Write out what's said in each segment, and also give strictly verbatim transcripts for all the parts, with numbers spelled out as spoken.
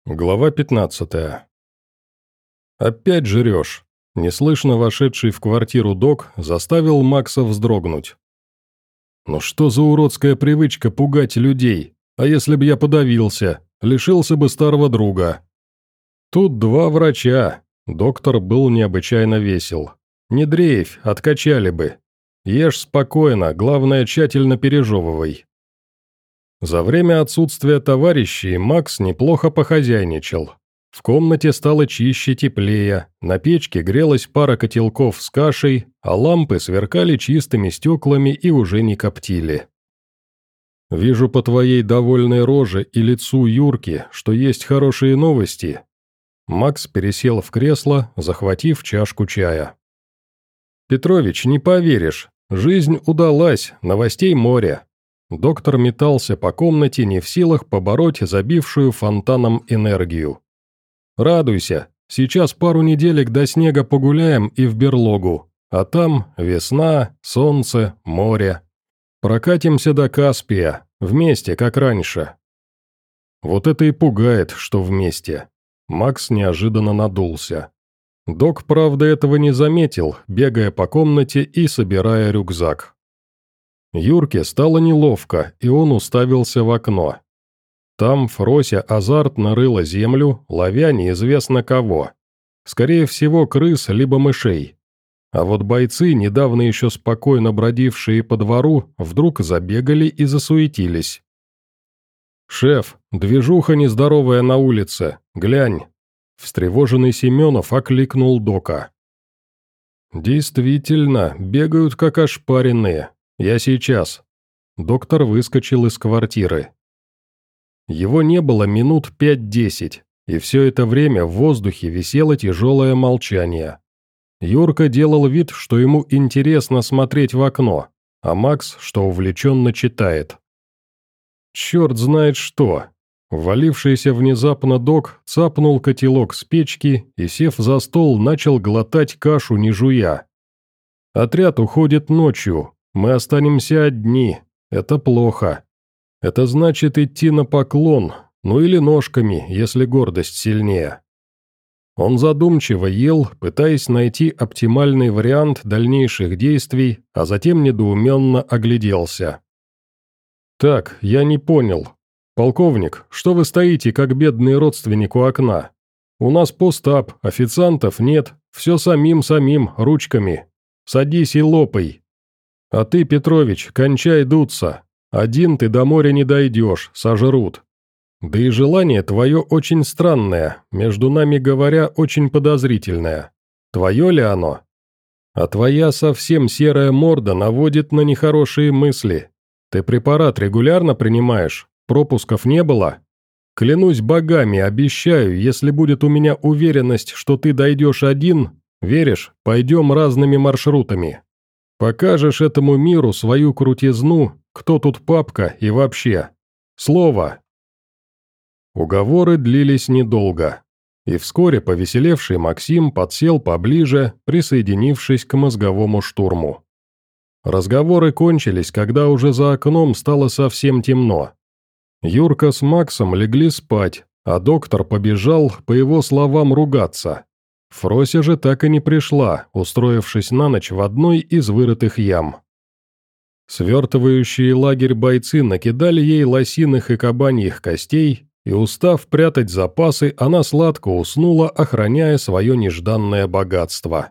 Глава пятнадцатая. «Опять жрешь!» Неслышно вошедший в квартиру док заставил Макса вздрогнуть. «Ну что за уродская привычка пугать людей? А если б я подавился, лишился бы старого друга?» «Тут два врача», доктор был необычайно весел. «Не дрейфь, откачали бы. Ешь спокойно, главное тщательно пережевывай». За время отсутствия товарищей Макс неплохо похозяйничал. В комнате стало чище, теплее, на печке грелась пара котелков с кашей, а лампы сверкали чистыми стеклами и уже не коптили. «Вижу по твоей довольной роже и лицу Юрки, что есть хорошие новости». Макс пересел в кресло, захватив чашку чая. «Петрович, не поверишь, жизнь удалась, новостей море». Доктор метался по комнате, не в силах побороть забившую фонтаном энергию. «Радуйся, сейчас пару неделек до снега погуляем и в берлогу, а там весна, солнце, море. Прокатимся до Каспия, вместе, как раньше». Вот это и пугает, что вместе. Макс неожиданно надулся. Док, правда, этого не заметил, бегая по комнате и собирая рюкзак. Юрке стало неловко, и он уставился в окно. Там Фрося азартно рыла землю, ловя неизвестно кого. Скорее всего, крыс либо мышей. А вот бойцы, недавно еще спокойно бродившие по двору, вдруг забегали и засуетились. «Шеф, движуха нездоровая на улице, глянь!» Встревоженный Семенов окликнул дока. «Действительно, бегают как ошпаренные. Я сейчас». Доктор выскочил из квартиры. Его не было минут пять-десять, и все это время в воздухе висело тяжелое молчание. Юрка делал вид, что ему интересно смотреть в окно, а Макс, что увлеченно читает. Черт знает что. Ввалившийся внезапно док цапнул котелок с печки и, сев за стол, начал глотать кашу не жуя. «Отряд уходит ночью. Мы останемся одни. Это плохо. Это значит идти на поклон, ну или ножками, если гордость сильнее». Он задумчиво ел, пытаясь найти оптимальный вариант дальнейших действий, а затем недоуменно огляделся. «Так, я не понял. Полковник, что вы стоите, как бедный родственник у окна? У нас постап, официантов нет, все самим-самим, ручками. Садись и лопай. А ты, Петрович, кончай дуться. Один ты до моря не дойдешь, сожрут. Да и желание твое очень странное, между нами говоря, очень подозрительное. Твое ли оно? А твоя совсем серая морда наводит на нехорошие мысли. Ты препарат регулярно принимаешь? Пропусков не было? Клянусь богами, обещаю, если будет у меня уверенность, что ты дойдешь один, веришь, пойдем разными маршрутами. Покажешь этому миру свою крутизну, кто тут папка и вообще. Слово». Уговоры длились недолго, и вскоре повеселевший Максим подсел поближе, присоединившись к мозговому штурму. Разговоры кончились, когда уже за окном стало совсем темно. Юрка с Максом легли спать, а доктор побежал, по его словам, ругаться. Фрося же так и не пришла, устроившись на ночь в одной из вырытых ям. Свертывающие лагерь бойцы накидали ей лосиных и кабаньих костей, и, устав прятать запасы, она сладко уснула, охраняя свое нежданное богатство.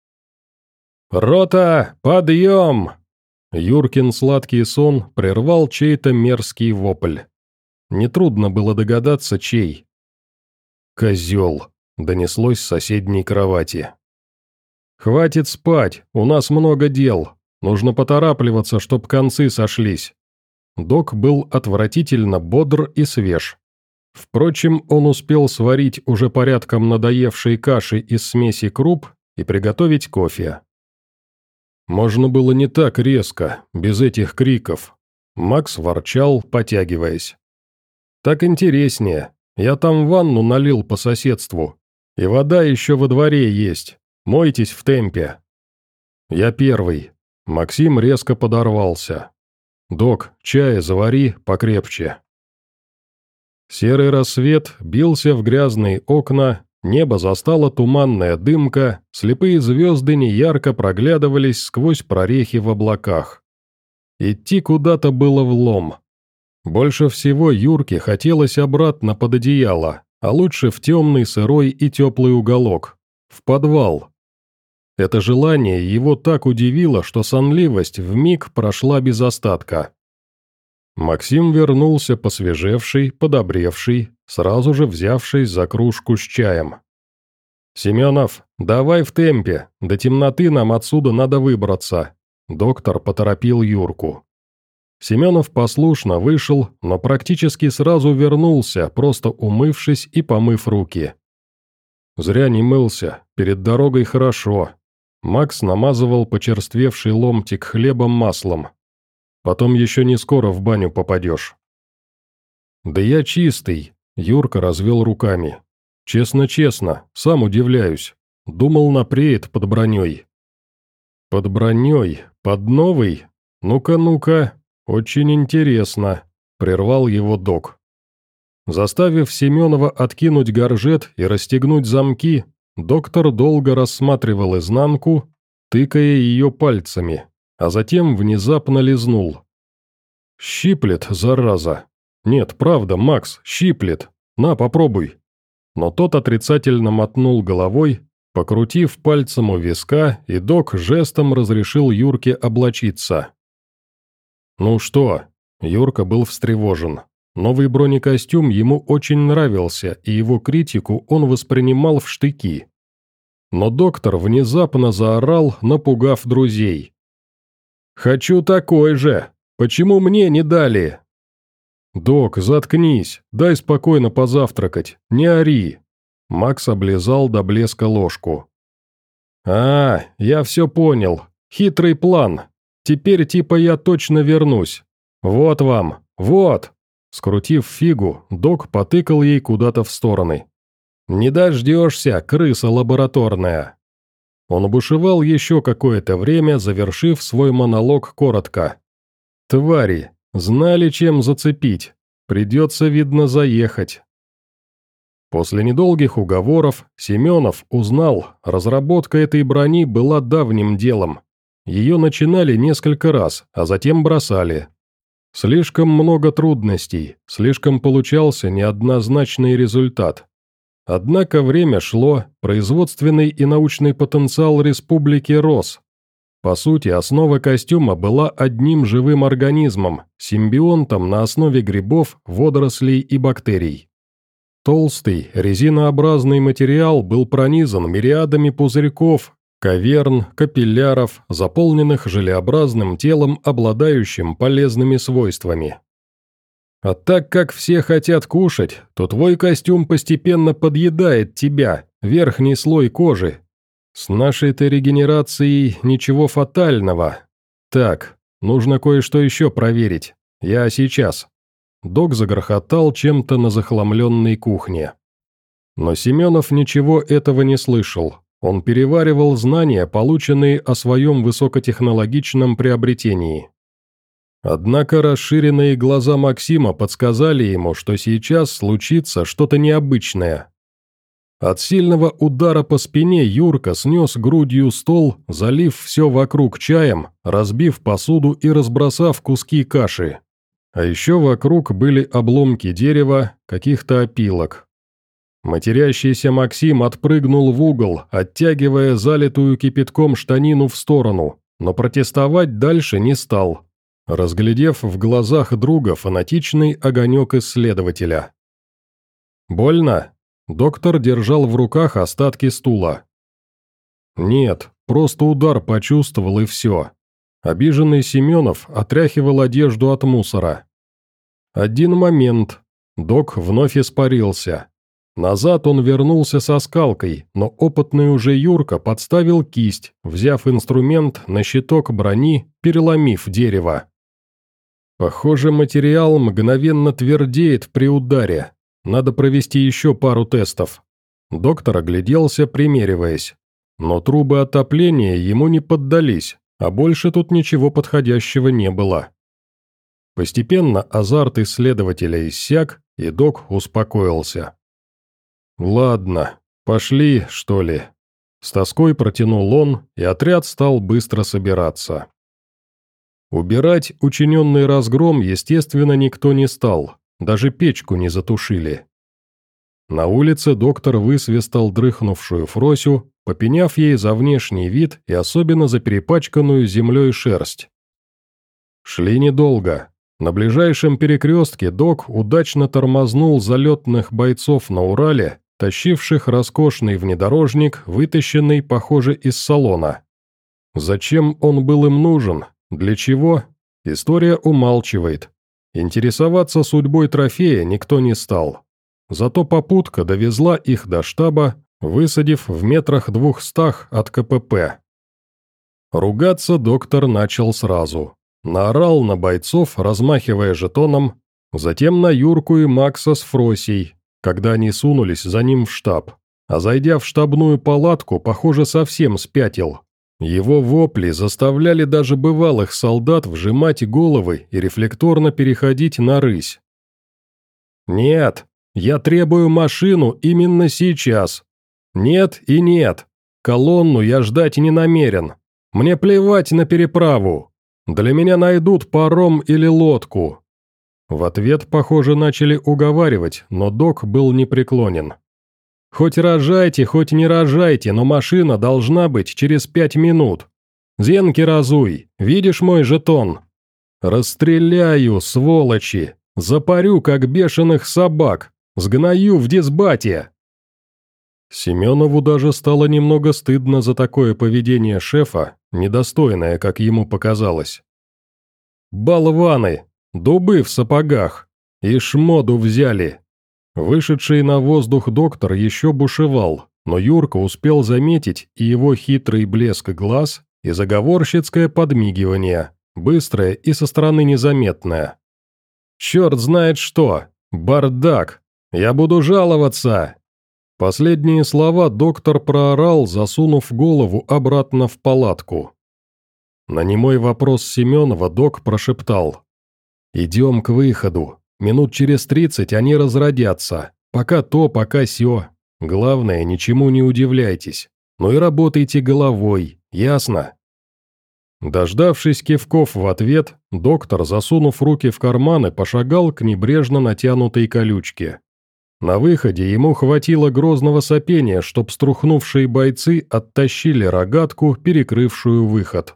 «Рота, подъем!» Юркин сладкий сон прервал чей-то мерзкий вопль. Нетрудно было догадаться, чей. «Козел!» — донеслось с соседней кровати. «Хватит спать, у нас много дел. Нужно поторапливаться, чтоб концы сошлись». Док был отвратительно бодр и свеж. Впрочем, он успел сварить уже порядком надоевшей каши из смеси круп и приготовить кофе. Можно было не так резко, без этих криков. Макс ворчал, потягиваясь. «Так интереснее. Я там ванну налил по соседству. И вода еще во дворе есть. Мойтесь в темпе». «Я первый». Максим резко подорвался. «Док, чая завари покрепче». Серый рассвет бился в грязные окна, небо застала туманная дымка, слепые звезды неярко проглядывались сквозь прорехи в облаках. Идти куда-то было влом. Больше всего Юрке хотелось обратно под одеяло, а лучше в темный, сырой и теплый уголок, в подвал. Это желание его так удивило, что сонливость вмиг прошла без остатка. Максим вернулся посвежевший, подобревший, сразу же взявшись за кружку с чаем. «Семенов, давай в темпе, до темноты нам отсюда надо выбраться», — доктор поторопил Юрку. Семенов послушно вышел, но практически сразу вернулся, просто умывшись и помыв руки. Зря не мылся, перед дорогой хорошо. Макс намазывал почерствевший ломтик хлебом маслом. Потом еще не скоро в баню попадешь. «Да я чистый», — Юрка развел руками. «Честно-честно, сам удивляюсь. Думал, напреет под броней». «Под броней? Под новой? Ну-ка, ну-ка, очень интересно», — прервал его док. Заставив Семенова откинуть горжет и расстегнуть замки, доктор долго рассматривал изнанку, тыкая ее пальцами, а затем внезапно лизнул. «Щиплет, зараза! Нет, правда, Макс, щиплет! На, попробуй!» Но тот отрицательно мотнул головой, покрутив пальцем у виска, и док жестом разрешил Юрке облачиться. «Ну что?» – Юрка был встревожен. Новый бронекостюм ему очень нравился, и его критику он воспринимал в штыки. Но доктор внезапно заорал, напугав друзей. «Хочу такой же! Почему мне не дали?» «Док, заткнись, дай спокойно позавтракать, не ори!» Макс облизал до блеска ложку. «А, я все понял. Хитрый план. Теперь типа я точно вернусь. Вот вам, вот!» Скрутив фигу, док потыкал ей куда-то в стороны. «Не дождешься, крыса лабораторная!» Он бушевал еще какое-то время, завершив свой монолог коротко. «Твари, знали, чем зацепить. Придется, видно, заехать». После недолгих уговоров Семенов узнал, разработка этой брони была давним делом. Ее начинали несколько раз, а затем бросали. Слишком много трудностей, слишком получался неоднозначный результат. Однако время шло, производственный и научный потенциал республики рос. По сути, основа костюма была одним живым организмом, симбионтом на основе грибов, водорослей и бактерий. Толстый, резинообразный материал был пронизан мириадами пузырьков, каверн, капилляров, заполненных желеобразным телом, обладающим полезными свойствами. А так как все хотят кушать, то твой костюм постепенно подъедает тебя, верхний слой кожи. С нашей-то регенерацией ничего фатального. Так, нужно кое-что еще проверить. Я сейчас. Док загрохотал чем-то на захламленной кухне. Но Семенов ничего этого не слышал. Он переваривал знания, полученные о своем высокотехнологичном приобретении. Однако расширенные глаза Максима подсказали ему, что сейчас случится что-то необычное. От сильного удара по спине Юрка снес грудью стол, залив все вокруг чаем, разбив посуду и разбросав куски каши. А еще вокруг были обломки дерева, каких-то опилок. Матерящийся Максим отпрыгнул в угол, оттягивая залитую кипятком штанину в сторону, но протестовать дальше не стал, разглядев в глазах друга фанатичный огонек исследователя. «Больно?» Доктор держал в руках остатки стула. «Нет, просто удар почувствовал и все». Обиженный Семенов отряхивал одежду от мусора. Один момент. Док вновь испарился. Назад он вернулся со скалкой, но опытный уже Юрка подставил кисть, взяв инструмент на щиток брони, переломив дерево. Похоже, материал мгновенно твердеет при ударе. Надо провести еще пару тестов. Доктор огляделся, примериваясь. Но трубы отопления ему не поддались, а больше тут ничего подходящего не было. Постепенно азарт исследователя иссяк, и док успокоился. «Ладно, пошли, что ли?» С тоской протянул он, и отряд стал быстро собираться. Убирать учиненный разгром, естественно, никто не стал, даже печку не затушили. На улице доктор высвистал дрыхнувшую Фросю, попеняв ей за внешний вид и особенно за перепачканную землей шерсть. Шли недолго. На ближайшем перекрестке док удачно тормознул залетных бойцов на Урале, тащивших роскошный внедорожник, вытащенный, похоже, из салона. Зачем он был им нужен? Для чего? История умалчивает. Интересоваться судьбой трофея никто не стал. Зато попутка довезла их до штаба, высадив в метрах двухстах от КПП. Ругаться доктор начал сразу. Наорал на бойцов, размахивая жетоном, затем на Юрку и Макса с Фросей, когда они сунулись за ним в штаб, а зайдя в штабную палатку, похоже, совсем спятил. Его вопли заставляли даже бывалых солдат вжимать головы и рефлекторно переходить на рысь. «Нет, я требую машину именно сейчас. Нет и нет. Колонну я ждать не намерен. Мне плевать на переправу. Для меня найдут паром или лодку». В ответ, похоже, начали уговаривать, но док был непреклонен. «Хоть рожайте, хоть не рожайте, но машина должна быть через пять минут. Зенки разуй, видишь мой жетон? Расстреляю, сволочи, запарю, как бешеных собак, сгною в дисбате». Семенову даже стало немного стыдно за такое поведение шефа, недостойное, как ему показалось. «Болваны! Дубы в сапогах! И шмоду взяли!» Вышедший на воздух доктор еще бушевал, но Юрка успел заметить и его хитрый блеск глаз, и заговорщицкое подмигивание, быстрое и со стороны незаметное. «Черт знает что! Бардак! Я буду жаловаться!» Последние слова доктор проорал, засунув голову обратно в палатку. На немой вопрос Семенова док прошептал: «Идем к выходу. Минут через тридцать они разродятся. Пока то, пока сё. Главное, ничему не удивляйтесь. Ну и работайте головой, ясно?» Дождавшись кивков в ответ, доктор, засунув руки в карманы, пошагал к небрежно натянутой колючке. На выходе ему хватило грозного сопения, чтоб струхнувшие бойцы оттащили рогатку, перекрывшую выход.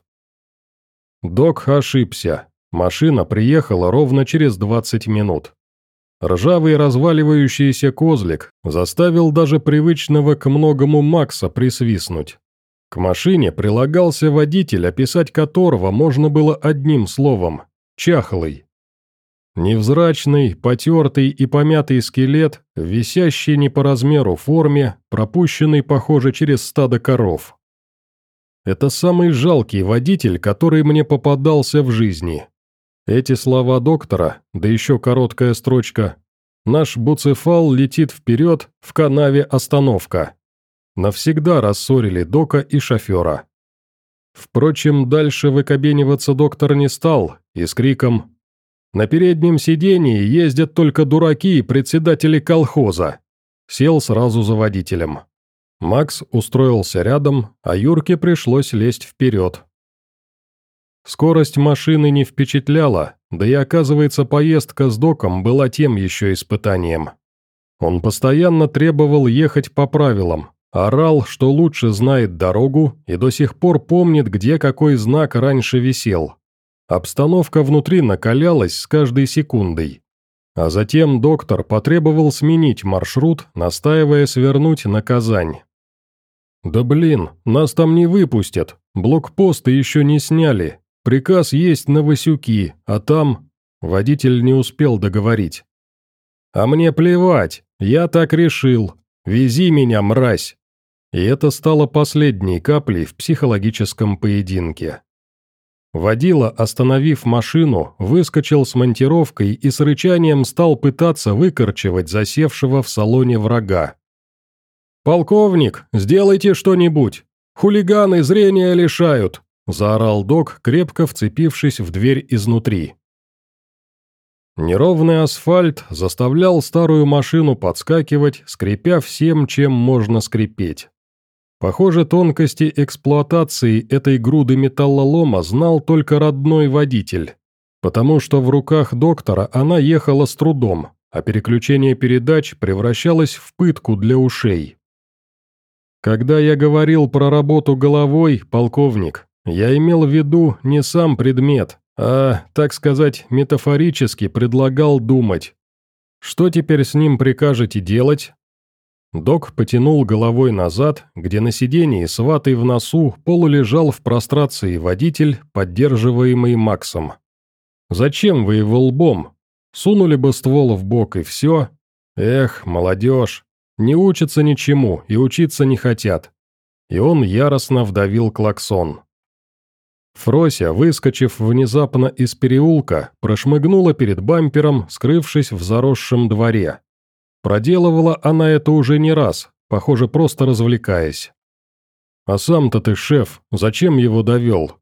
Док ошибся. Машина приехала ровно через двадцать минут. Ржавый разваливающийся козлик заставил даже привычного к многому Макса присвистнуть. К машине прилагался водитель, описать которого можно было одним словом – чахлый. Невзрачный, потертый и помятый скелет, висящий не по размеру форме, пропущенный, похоже, через стадо коров. Это самый жалкий водитель, который мне попадался в жизни. Эти слова доктора, да еще короткая строчка: «Наш буцефал летит вперед, в канаве остановка», навсегда рассорили дока и шофера. Впрочем, дальше выкобениваться доктор не стал, и с криком «На переднем сидении ездят только дураки и председатели колхоза!» сел сразу за водителем. Макс устроился рядом, а Юрке пришлось лезть вперед. Скорость машины не впечатляла, да и, оказывается, поездка с доком была тем еще испытанием. Он постоянно требовал ехать по правилам, орал, что лучше знает дорогу и до сих пор помнит, где какой знак раньше висел. Обстановка внутри накалялась с каждой секундой. А затем доктор потребовал сменить маршрут, настаивая свернуть на Казань. «Да блин, нас там не выпустят, блокпосты еще не сняли, приказ есть на Васюки, а там...» Водитель не успел договорить. «А мне плевать, я так решил, вези меня, мразь!» И это стало последней каплей в психологическом поединке. Водила, остановив машину, выскочил с монтировкой и с рычанием стал пытаться выкорчевать засевшего в салоне врага. «Полковник, сделайте что-нибудь! Хулиганы зрения лишают!» – заорал док, крепко вцепившись в дверь изнутри. Неровный асфальт заставлял старую машину подскакивать, скрипя всем, чем можно скрипеть. Похоже, тонкости эксплуатации этой груды металлолома знал только родной водитель, потому что в руках доктора она ехала с трудом, а переключение передач превращалось в пытку для ушей. Когда я говорил про работу головой, полковник, я имел в виду не сам предмет, а, так сказать, метафорически предлагал думать. Что теперь с ним прикажете делать? Док потянул головой назад, где на сидении с ватой в носу полулежал в прострации водитель, поддерживаемый Максом. «Зачем вы его лбом? Сунули бы ствол в бок и все. Эх, молодежь, не учатся ничему и учиться не хотят». И он яростно вдавил клаксон. Фрося, выскочив внезапно из переулка, прошмыгнула перед бампером, скрывшись в заросшем дворе. Проделывала она это уже не раз, похоже, просто развлекаясь. «А сам-то ты, шеф, зачем его довел?»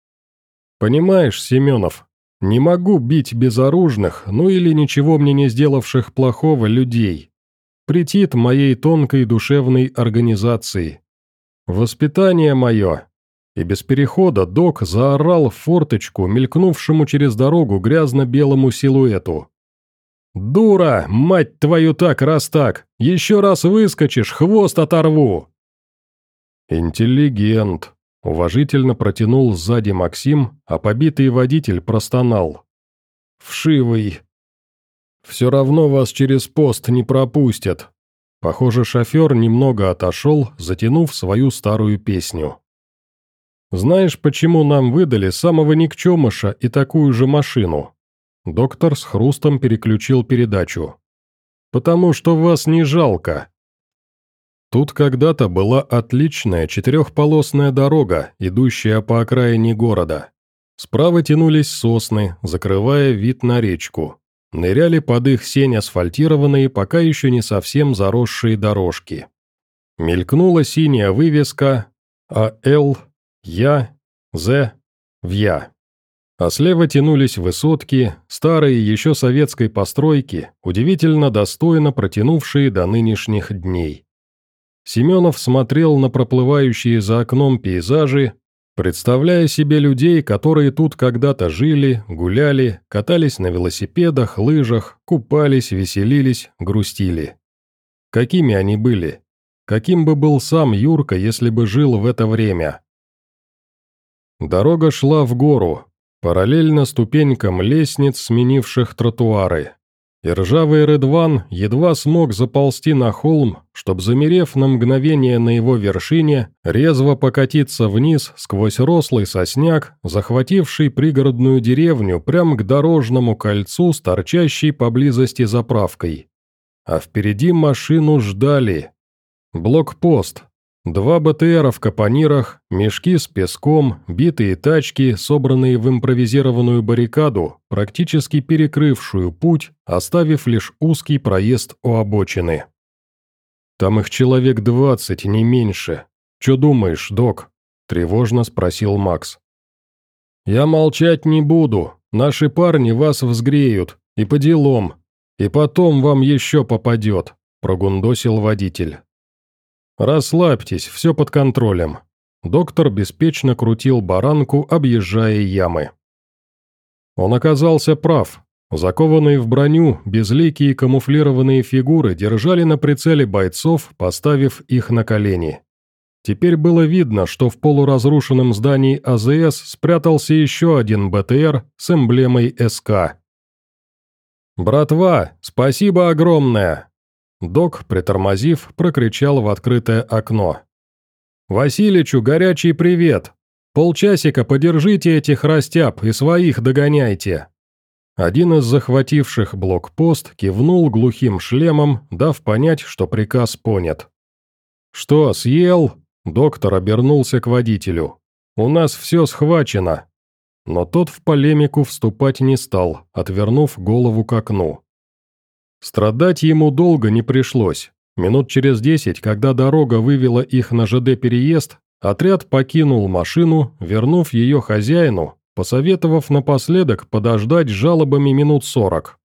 «Понимаешь, Семенов, не могу бить безоружных, ну или ничего мне не сделавших плохого людей. Претит моей тонкой душевной организации. Воспитание мое». И без перехода док заорал в форточку, мелькнувшему через дорогу грязно-белому силуэту. «Дура, мать твою так, раз так! Еще раз выскочишь, хвост оторву!» «Интеллигент», — уважительно протянул сзади Максим, а побитый водитель простонал. «Вшивый. Все равно вас через пост не пропустят». Похоже, шофер немного отошел, затянув свою старую песню. «Знаешь, почему нам выдали самого никчемыша и такую же машину?» Доктор с хрустом переключил передачу. «Потому что вас не жалко. Тут когда-то была отличная четырехполосная дорога, идущая по окраине города. Справа тянулись сосны, закрывая вид на речку. Ныряли под их сень асфальтированные, пока еще не совсем заросшие дорожки. Мелькнула синяя вывеска «АЛ», «Я», «З», «Вья». А слева тянулись высотки, старые еще советской постройки, удивительно достойно протянувшие до нынешних дней. Семенов смотрел на проплывающие за окном пейзажи, представляя себе людей, которые тут когда-то жили, гуляли, катались на велосипедах, лыжах, купались, веселились, грустили. Какими они были? Каким бы был сам Юрка, если бы жил в это время? Дорога шла в гору, параллельно ступенькам лестниц, сменивших тротуары. И ржавый Редван едва смог заползти на холм, чтобы, замерев на мгновение на его вершине, резво покатиться вниз сквозь рослый сосняк, захвативший пригородную деревню прямо к дорожному кольцу с торчащей поблизости заправкой. А впереди машину ждали. Блокпост. Два БТРа в капонирах, мешки с песком, битые тачки, собранные в импровизированную баррикаду, практически перекрывшую путь, оставив лишь узкий проезд у обочины. «Там их человек двадцать, не меньше. Че думаешь, док?» – тревожно спросил Макс. «Я молчать не буду. Наши парни вас взгреют. И по делам. И потом вам еще попадет», – прогундосил водитель. «Расслабьтесь, все под контролем». Доктор беспечно крутил баранку, объезжая ямы. Он оказался прав. Закованные в броню, безликие камуфлированные фигуры держали на прицеле бойцов, поставив их на колени. Теперь было видно, что в полуразрушенном здании АЗС спрятался еще один БТР с эмблемой СК. «Братва, спасибо огромное!» Док, притормозив, прокричал в открытое окно. «Василичу горячий привет! Полчасика подержите этих растяб и своих догоняйте!» Один из захвативших блокпост кивнул глухим шлемом, дав понять, что приказ понят. «Что, съел?» – доктор обернулся к водителю. «У нас все схвачено!» Но тот в полемику вступать не стал, отвернув голову к окну. Страдать ему долго не пришлось. Минут через десять, когда дорога вывела их на ЖД-переезд, отряд покинул машину, вернув ее хозяину, посоветовав напоследок подождать с жалобами минут сорок.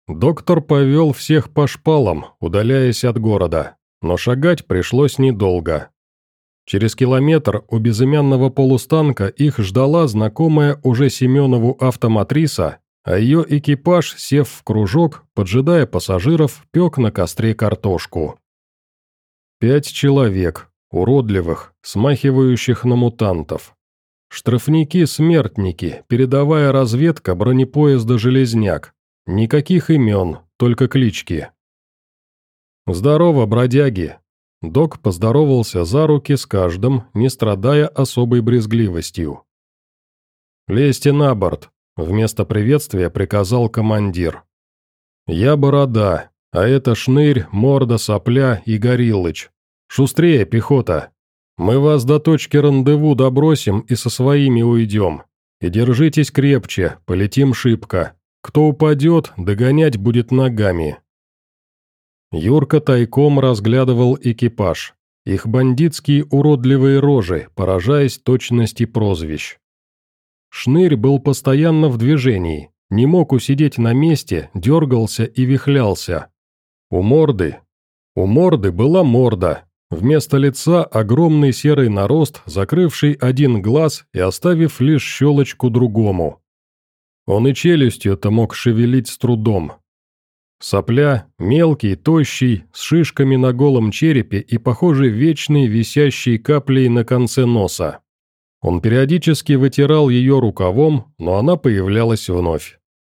Доктор повел всех по шпалам, удаляясь от города, но шагать пришлось недолго. Через километр у безымянного полустанка их ждала знакомая уже Семенову автоматриса, а ее экипаж, сев в кружок, поджидая пассажиров, пек на костре картошку. Пять человек, уродливых, смахивающих на мутантов. Штрафники-смертники, передовая разведка бронепоезда «Железняк». Никаких имен, только клички. «Здорово, бродяги!» Док поздоровался за руки с каждым, не страдая особой брезгливостью. «Лезьте на борт», — вместо приветствия приказал командир. «Я Борода, а это Шнырь, Морда, Сопля и Гориллыч. Шустрее, пехота! Мы вас до точки рандеву добросим и со своими уйдем. И держитесь крепче, полетим шибко. Кто упадет, догонять будет ногами». Юрка тайком разглядывал экипаж. Их бандитские уродливые рожи, поражаясь точности прозвищ. Шнырь был постоянно в движении, не мог усидеть на месте, дергался и вихлялся. У морды... У морды была морда. Вместо лица огромный серый нарост, закрывший один глаз и оставив лишь щелочку другому. Он и челюстью-то мог шевелить с трудом. Сопля, мелкий, тощий, с шишками на голом черепе и, похоже, вечной висящей каплей на конце носа. Он периодически вытирал ее рукавом, но она появлялась вновь.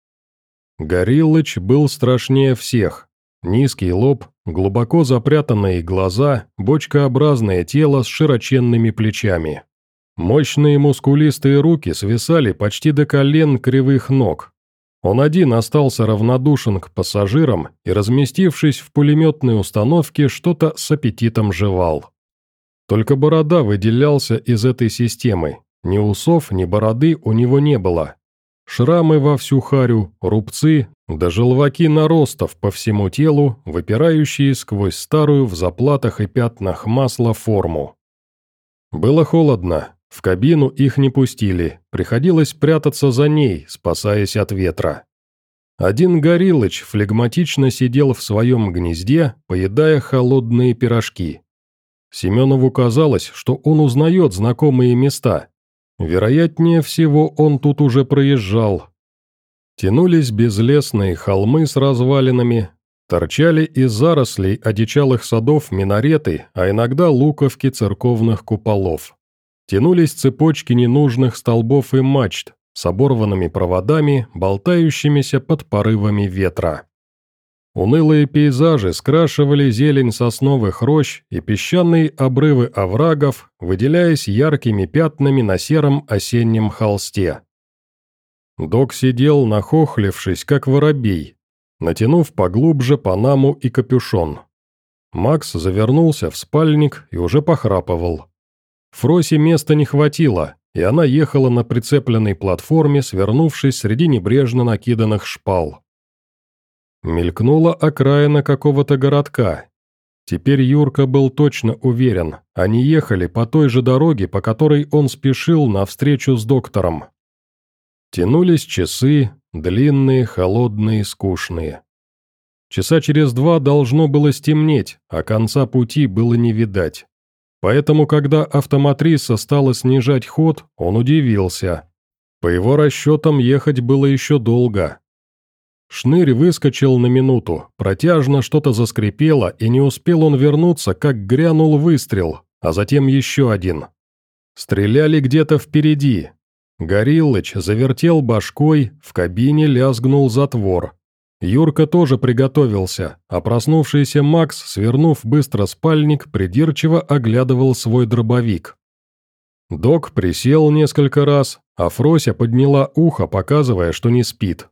Гориллыч был страшнее всех. Низкий лоб, глубоко запрятанные глаза, бочкообразное тело с широченными плечами. Мощные мускулистые руки свисали почти до колен кривых ног. Он один остался равнодушен к пассажирам и, разместившись в пулеметной установке, что-то с аппетитом жевал. Только Борода выделялся из этой системы. Ни усов, ни бороды у него не было. Шрамы во всю харю, рубцы, да желваки наростов по всему телу, выпирающие сквозь старую в заплатах и пятнах масла форму. Было холодно. В кабину их не пустили, приходилось прятаться за ней, спасаясь от ветра. Один Гориллыч флегматично сидел в своем гнезде, поедая холодные пирожки. Семенову казалось, что он узнает знакомые места. Вероятнее всего, он тут уже проезжал. Тянулись безлесные холмы с развалинами, торчали из зарослей одичалых садов минареты, а иногда луковки церковных куполов. Тянулись цепочки ненужных столбов и мачт с оборванными проводами, болтающимися под порывами ветра. Унылые пейзажи скрашивали зелень сосновых рощ и песчаные обрывы оврагов, выделяясь яркими пятнами на сером осеннем холсте. Док сидел, нахохлившись, как воробей, натянув поглубже панаму и капюшон. Макс завернулся в спальник и уже похрапывал. Фросе места не хватило, и она ехала на прицепленной платформе, свернувшись среди небрежно накиданных шпал. Мелькнула окраина какого-то городка. Теперь Юрка был точно уверен, они ехали по той же дороге, по которой он спешил на встречу с доктором. Тянулись часы, длинные, холодные, скучные. Часа через два должно было стемнеть, а конца пути было не видать. Поэтому, когда автоматриса стала снижать ход, он удивился. По его расчетам, ехать было еще долго. Шнырь выскочил на минуту, протяжно что-то заскрипело, и не успел он вернуться, как грянул выстрел, а затем еще один. Стреляли где-то впереди. Гориллыч завертел башкой, в кабине лязгнул затвор. Юрка тоже приготовился, а проснувшийся Макс, свернув быстро спальник, придирчиво оглядывал свой дробовик. Док присел несколько раз, а Фрося подняла ухо, показывая, что не спит.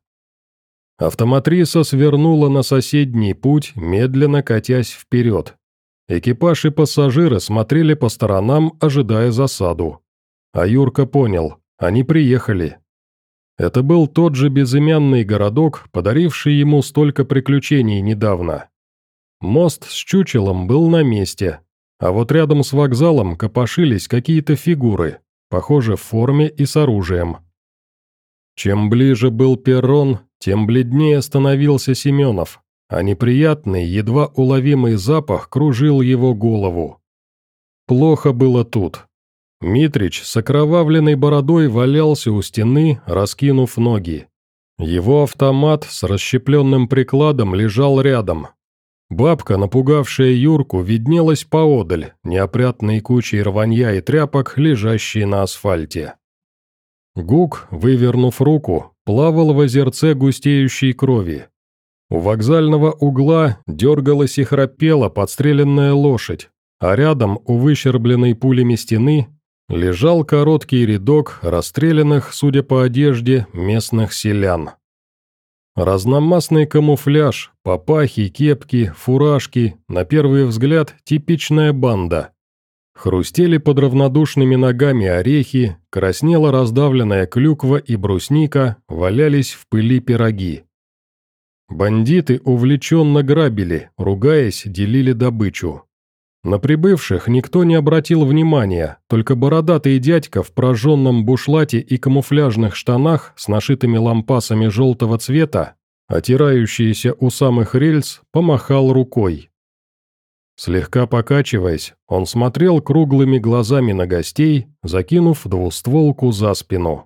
Автоматриса свернула на соседний путь, медленно катясь вперед. Экипаж и пассажиры смотрели по сторонам, ожидая засаду. А Юрка понял, они приехали. Это был тот же безымянный городок, подаривший ему столько приключений недавно. Мост с чучелом был на месте, а вот рядом с вокзалом копошились какие-то фигуры, похоже, в форме и с оружием. Чем ближе был перрон, тем бледнее становился Семенов, а неприятный, едва уловимый запах кружил его голову. Плохо было тут. Митрич с окровавленной бородой валялся у стены, раскинув ноги. Его автомат с расщепленным прикладом лежал рядом. Бабка, напугавшая Юрку, виднелась поодаль, неопрятной кучей рванья и тряпок, лежащей на асфальте. Гук, вывернув руку, плавал в озерце густеющей крови. У вокзального угла дергалась и храпела подстреленная лошадь, а рядом, у выщербленной пулями стены, лежал короткий рядок расстрелянных, судя по одежде, местных селян. Разномастный камуфляж, папахи, кепки, фуражки, на первый взгляд типичная банда. Хрустели под равнодушными ногами орехи, краснела раздавленная клюква и брусника, валялись в пыли пироги. Бандиты увлеченно грабили, ругаясь, делили добычу. На прибывших никто не обратил внимания, только бородатый дядька в прожженном бушлате и камуфляжных штанах с нашитыми лампасами желтого цвета, отирающийся у самых рельс, помахал рукой. Слегка покачиваясь, он смотрел круглыми глазами на гостей, закинув двустволку за спину.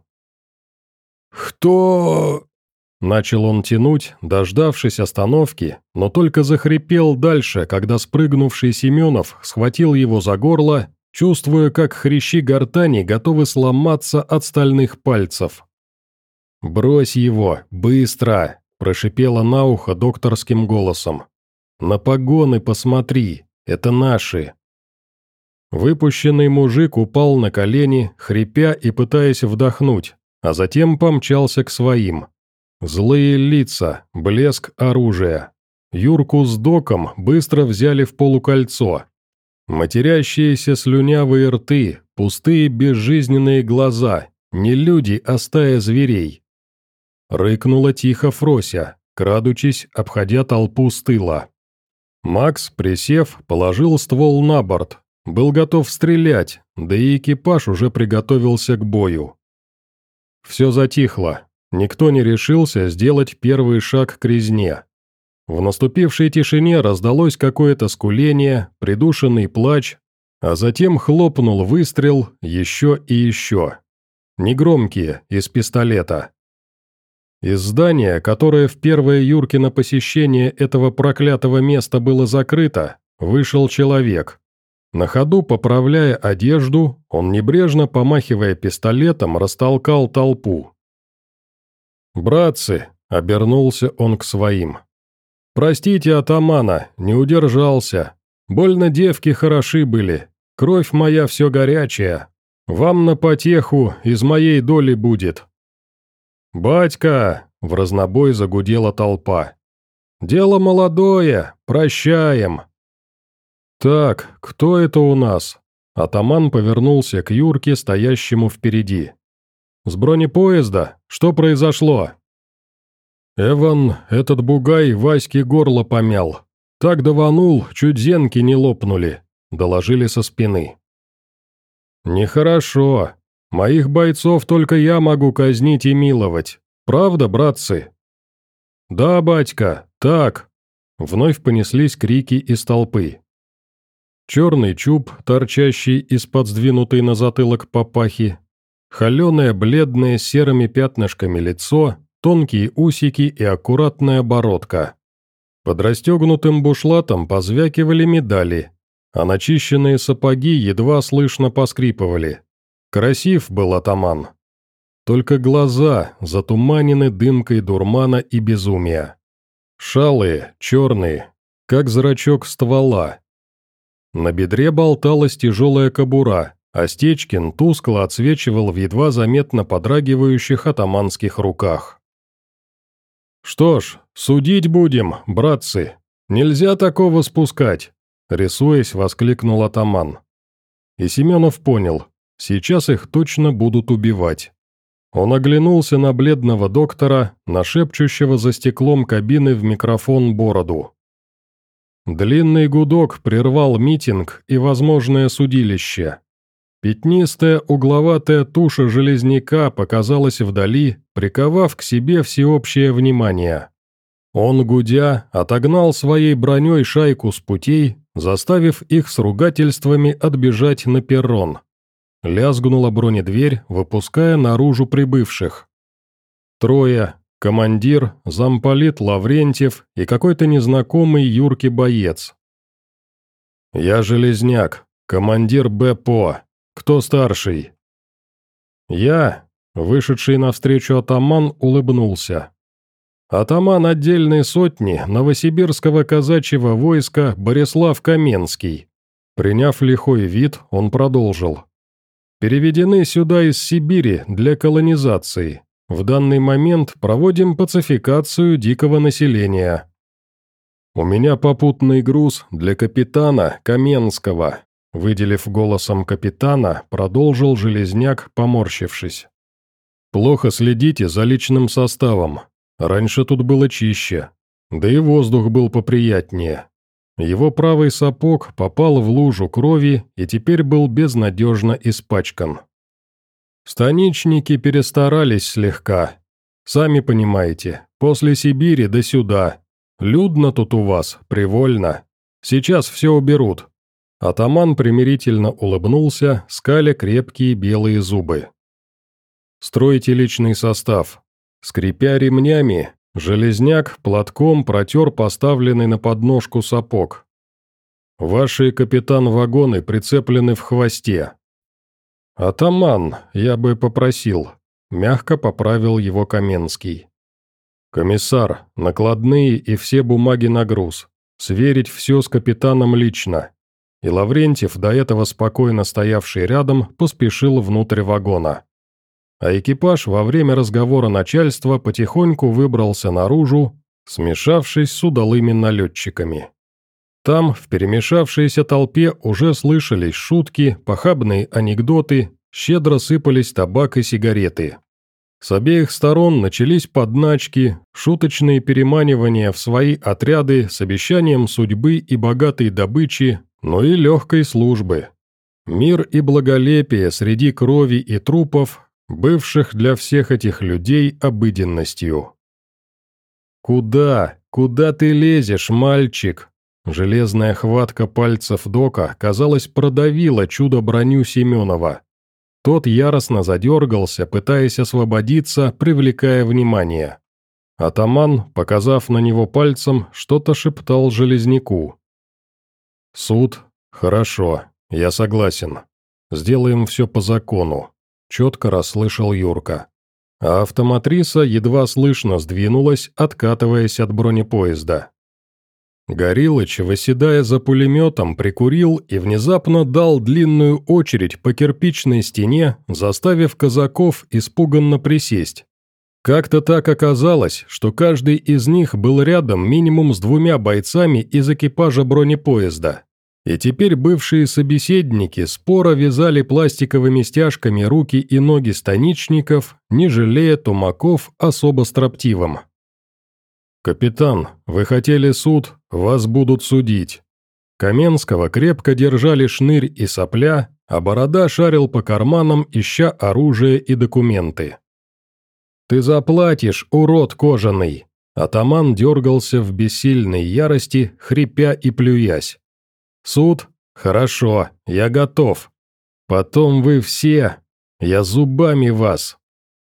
«Кто?» Начал он тянуть, дождавшись остановки, но только захрипел дальше, когда спрыгнувший Семенов схватил его за горло, чувствуя, как хрящи гортани готовы сломаться от стальных пальцев. «Брось его, быстро!» – прошипела на ухо докторским голосом. «На погоны посмотри, это наши!» Выпущенный мужик упал на колени, хрипя и пытаясь вдохнуть, а затем помчался к своим. Злые лица, блеск оружия. Юрку с доком быстро взяли в полукольцо. Матерящиеся слюнявые рты, пустые безжизненные глаза, не люди, а стая зверей. Рыкнула тихо Фрося, крадучись, обходя толпу с тыла. Макс, присев, положил ствол на борт, был готов стрелять, да и экипаж уже приготовился к бою. Все затихло. Никто не решился сделать первый шаг к резне. В наступившей тишине раздалось какое-то скуление, придушенный плач, а затем хлопнул выстрел еще и еще. Негромкие, из пистолета. Из здания, которое в первое Юркино посещение этого проклятого места было закрыто, вышел человек. На ходу, поправляя одежду, он небрежно, помахивая пистолетом, растолкал толпу. «Братцы!» — обернулся он к своим. «Простите атамана, не удержался. Больно девки хороши были. Кровь моя все горячая. Вам на потеху из моей доли будет». «Батька!» — в разнобой загудела толпа. «Дело молодое, прощаем». «Так, кто это у нас?» Атаман повернулся к Юрке, стоящему впереди. «С бронепоезда? Что произошло?» «Эван, этот бугай Ваське горло помял. Так даванул, чуть зенки не лопнули», — доложили со спины. «Нехорошо. Моих бойцов только я могу казнить и миловать. Правда, братцы?» «Да, батька, так», — вновь понеслись крики из толпы. Черный чуб, торчащий из-под сдвинутой на затылок папахи, холеное, бледное, с серыми пятнышками лицо, тонкие усики и аккуратная бородка. Под расстегнутым бушлатом позвякивали медали, а начищенные сапоги едва слышно поскрипывали. Красив был атаман. Только глаза затуманены дымкой дурмана и безумия. Шалые, черные, как зрачок ствола. На бедре болталась тяжелая кобура, а Стечкин тускло отсвечивал в едва заметно подрагивающих атаманских руках. «Что ж, судить будем, братцы. Нельзя такого спускать!» Рисуясь, воскликнул атаман. И Семенов понял, сейчас их точно будут убивать. Он оглянулся на бледного доктора, на шепчущего за стеклом кабины в микрофон бороду. Длинный гудок прервал митинг и возможное судилище. Пятнистая угловатая туша железняка показалась вдали, приковав к себе всеобщее внимание. Он, гудя, отогнал своей броней шайку с путей, заставив их с ругательствами отбежать на перрон. Лязгнула бронедверь, выпуская наружу прибывших. Трое. Командир, замполит Лаврентьев и какой-то незнакомый юркий боец. «Я Железняк, командир БПО. Кто старший?» «Я», — вышедший навстречу атаман, улыбнулся. «Атаман отдельной сотни Новосибирского казачьего войска Борислав Каменский». Приняв лихой вид, он продолжил. «Переведены сюда из Сибири для колонизации. В данный момент проводим пацификацию дикого населения. У меня попутный груз для капитана Каменского», выделив голосом капитана, продолжил Железняк, поморщившись. «Плохо следите за личным составом. Раньше тут было чище, да и воздух был поприятнее. Его правый сапог попал в лужу крови и теперь был безнадежно испачкан. Станичники перестарались слегка. Сами понимаете, после Сибири до сюда. Людно тут у вас, привольно. Сейчас все уберут». Атаман примирительно улыбнулся, скаля крепкие белые зубы. «Стройте личный состав». Скрипя ремнями, Железняк платком протер поставленный на подножку сапог. «Ваши капитан-вагоны прицеплены в хвосте». «Атаман, я бы попросил», — мягко поправил его Каменский. «Комиссар, накладные и все бумаги на груз. Сверить все с капитаном лично». И Лаврентьев, до этого спокойно стоявший рядом, поспешил внутрь вагона. А экипаж во время разговора начальства потихоньку выбрался наружу, смешавшись с удалыми налетчиками. Там, в перемешавшейся толпе, уже слышались шутки, похабные анекдоты, щедро сыпались табак и сигареты. С обеих сторон начались подначки, шуточные переманивания в свои отряды с обещанием судьбы и богатой добычи, но и легкой службы. Мир и благолепие среди крови и трупов, бывших для всех этих людей обыденностью. «Куда? Куда ты лезешь, мальчик?» Железная хватка пальцев Дока, казалось, продавила чудо-броню Семенова. Тот яростно задергался, пытаясь освободиться, привлекая внимание. Атаман, показав на него пальцем, что-то шептал Железняку. «Суд? Хорошо, я согласен. Сделаем все по закону», — четко расслышал Юрка. А автоматриса едва слышно сдвинулась, откатываясь от бронепоезда. Горилыч, восседая за пулеметом, прикурил и внезапно дал длинную очередь по кирпичной стене, заставив казаков испуганно присесть. Как-то так оказалось, что каждый из них был рядом минимум с двумя бойцами из экипажа бронепоезда. И теперь бывшие собеседники споро вязали пластиковыми стяжками руки и ноги станичников, не жалея тумаков особо строптивым. «Капитан, вы хотели суд, вас будут судить». Каменского крепко держали шнырь и сопля, а Борода шарил по карманам, ища оружие и документы. «Ты заплатишь, урод кожаный!» Атаман дергался в бессильной ярости, хрипя и плюясь. «Суд? Хорошо, я готов. Потом вы все, я зубами вас».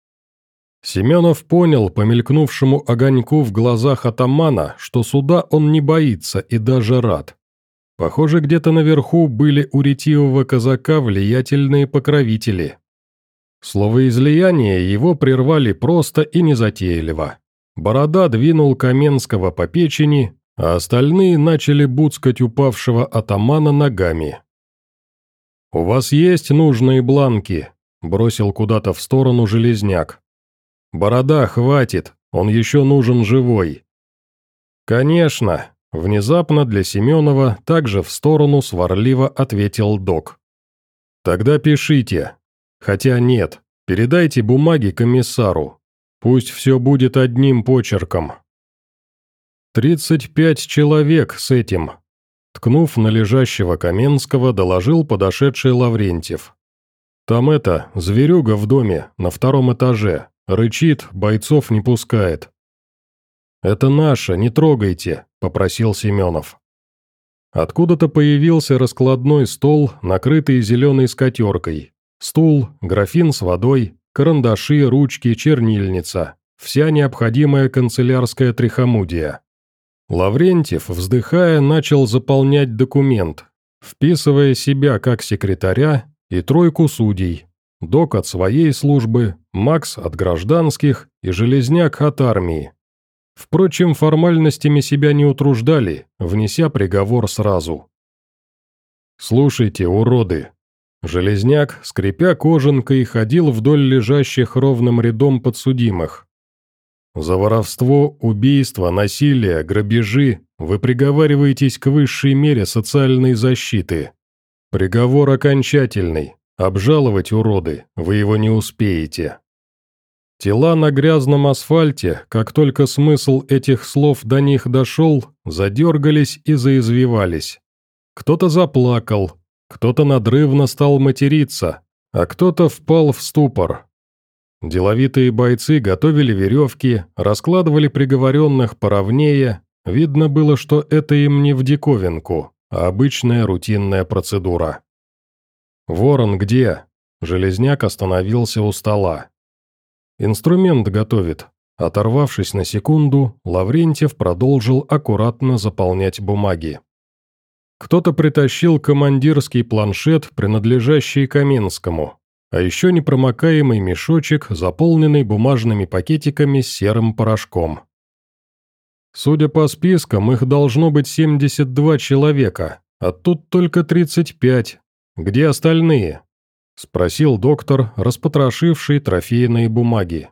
Семенов понял по мелькнувшему огоньку в глазах атамана, что суда он не боится и даже рад. Похоже, где-то наверху были у ретивого казака влиятельные покровители. Словоизлияние его прервали просто и незатейливо. Борода двинул Каменского по печени, а остальные начали буцкать упавшего атамана ногами. «У вас есть нужные бланки?» – бросил куда-то в сторону Железняк. «Борода, хватит, он еще нужен живой». «Конечно», – внезапно для Семенова также в сторону сварливо ответил Док. «Тогда пишите. Хотя нет, передайте бумаги комиссару. Пусть все будет одним почерком». «Тридцать пять человек с этим», – ткнув на лежащего Каменского, доложил подошедший Лаврентьев. Там это, зверюга в доме, на втором этаже. Рычит, бойцов не пускает». «Это наше, не трогайте», — попросил Семенов. Откуда-то появился раскладной стол, накрытый зеленой скатеркой. Стул, графин с водой, карандаши, ручки, чернильница. Вся необходимая канцелярская трихомудия. Лаврентьев, вздыхая, начал заполнять документ, вписывая себя как секретаря и тройку судей. Док от своей службы, Макс от гражданских и Железняк от армии. Впрочем, формальностями себя не утруждали, внеся приговор сразу. «Слушайте, уроды!» Железняк, скрипя кожанкой, ходил вдоль лежащих ровным рядом подсудимых. «За воровство, убийство, насилие, грабежи вы приговариваетесь к высшей мере социальной защиты. Приговор окончательный. Обжаловать, уроды, вы его не успеете». Тела на грязном асфальте, как только смысл этих слов до них дошел, задергались и заизвивались. Кто-то заплакал, кто-то надрывно стал материться, а кто-то впал в ступор. Деловитые бойцы готовили веревки, раскладывали приговоренных поровнее, видно было, что это им не в диковинку, а обычная рутинная процедура. «Ворон где?» Железняк остановился у стола. «Инструмент готовит». Оторвавшись на секунду, Лаврентьев продолжил аккуратно заполнять бумаги. Кто-то притащил командирский планшет, принадлежащий Каменскому, а еще непромокаемый мешочек, заполненный бумажными пакетиками с серым порошком. Судя по спискам, их должно быть семьдесят два человека, а тут только тридцать пять. Где остальные? — спросил доктор, распотрошивший трофейные бумаги.